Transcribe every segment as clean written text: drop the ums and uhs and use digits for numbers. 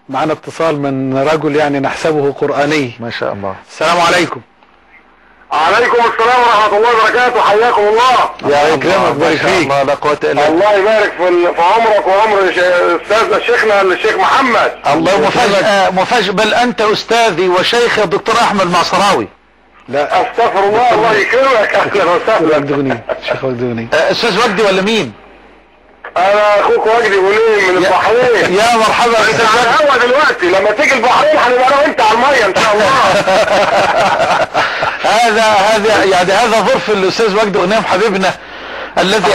معنا اتصال من رجل يعني نحسبه قرآني ما شاء الله. السلام عليكم. عليكم السلام ورحمة الله وبركاته، حياكم الله. يا اكرمك بارك فيك. الله لا قوة الا بالله. الله يبارك في عمرك وعمر استاذنا شيخنا الشيخ محمد. الله مفاجأة بل انت استاذي وشيخي الدكتور احمد المعصراوي. لا استغفر الله، الله يكرمك. اهلا وسهلا. وجدوني شيخ وجدوني. استاذ وجدي ولا مين؟ انا اخوك وجدي وليم من البحرين. يا مرحبا. انت على الهوا دلوقتي، لما تيجي البحرين هنبقى انا وانت على الميه ان شاء الله. هذا يعني هذا ظرف الاستاذ وجدي غنيم حبيبنا الذي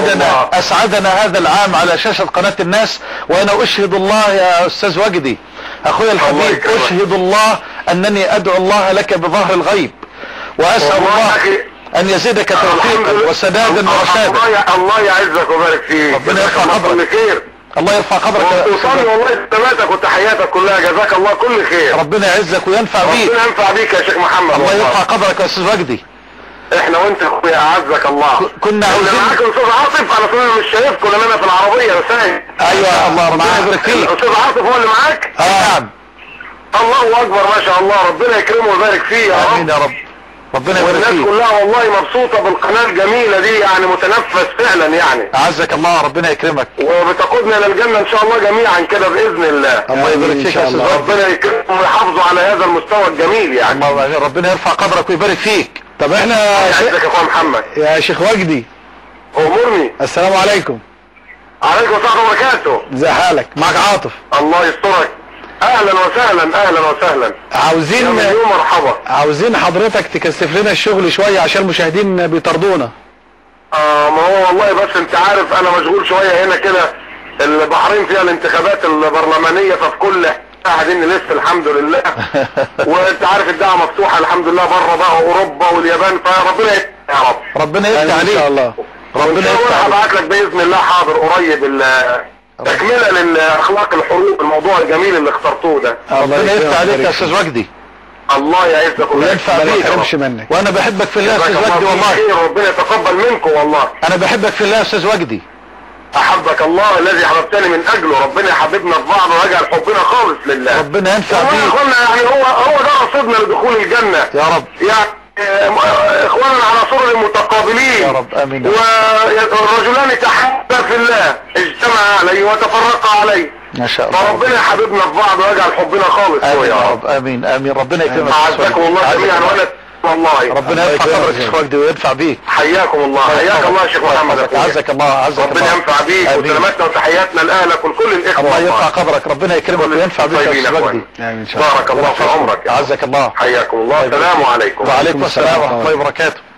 اسعدنا هذا العام على شاشة قناة الناس. وانا اشهد الله يا استاذ وجدي اخويا الحبيب، اشهد الله انني ادعو الله لك بظهر الغيب، واسأل الله ان يزيدك توفيقا وسدادا ورشادا. الله يعزك ويبارك فيك. ربنا يرفع قدرك. الله يرفع قدرك. وصلي والله سلاماتك وتحياتك كلها، جزاك الله كل خير. ربنا يعزك وينفع بيك. ربنا ينفع بيك يا شيخ محمد. الله يرفع قدرك يا استاذ وجدي. احنا وانت اخويا اعزك الله. كنا عاوزين معاك الاستاذ عاطف، انا اصلا مش شايفكم لان انا في العربيه رسائل. ايوه الله ربنا يبارك فيك. الاستاذ عاطف هو اللي معاك؟ نعم. الله اكبر ما شاء الله، ربنا يكرمه ويبارك فيه يا رب. امين يا رب. ربنا يبارك فيك. والناس كلها والله مبسوطه بالقناه الجميله دي، يعني متنفس فعلا يعني. اعزك الله ربنا يكرمك. وبتقودنا للجنه ان شاء الله جميعا كده باذن الله. الله يبارك فيك يا استاذ. ربنا يكرمهم ويحافظوا على هذا المستوى الجميل يعني. الله ربنا يرفع قدرك ويبارك فيك. طب احنا يعزك يا اخويا محمد. يا شيخ وجدي امورني. السلام عليكم. عليكم السلام وبركاته. ازي حالك؟ معك عاطف. الله يسترك. اهلا وسهلا اهلا وسهلا. عاوزين مرحبا. عاوزين حضرتك تكثف لنا الشغل شويه عشان المشاهدين بيطردونا. ما هو والله بس انت عارف انا مشغول شويه هنا كده، البحرين فيها الانتخابات البرلمانيه، ففي كل قاعدين نلف الحمد لله. وانت عارف الدعوه مفتوحه الحمد لله بره بقى اوروبا واليابان، فربنا يفتح يا رب. ربنا يفتح عليك ان شاء الله. ربنا يفتح. هبعت لك باذن الله حاضر قريب تكمله لاخلاق الحروب، الموضوع الجميل اللي اخترتوه ده. ربنا يفتح عليك يا استاذ وجدي. الله يعزك وينفع بيك. وانا بحبك في الله يا استاذ وجدي والله. ربنا يتقبل منكم والله. انا بحبك في الله يا استاذ وجدي. احبك الله الذي حببتني من اجله، ربنا يحببنا في بعض ويجعل حبنا خالص لله. ربنا ينفع بيك. يا اخوانا يعني هو ده رصيدنا لدخول الجنه يا رب. يعني اخواننا على سرر متقابلين يا رب. امين. والرجلان تحابا في الله اجتمعا عليه وتفرقا عليه. ما شاء الله. فربنا يحببنا في بعض ويجعل حبنا خالص. امين يا رب. امين امين. ربنا يكرمك. اعزكم الله جميعا. وانا والله ربنا يرفع قدرك يا شيخ وجدي وينفع بيك. حياكم الله. حياك الله يا شيخ محمد. عزك الله. عزك الله. ربنا ينفع بيك وسلامتنا وتحياتنا لاهلك ولكل الاخوه. الله يرفع قدرك. ربنا يكرمك وينفع بيك يا شيخ وجدي. بارك الله في عمرك. عزك الله. حياكم الله. السلام عليكم. وعليكم السلام ورحمه الله وبركاته.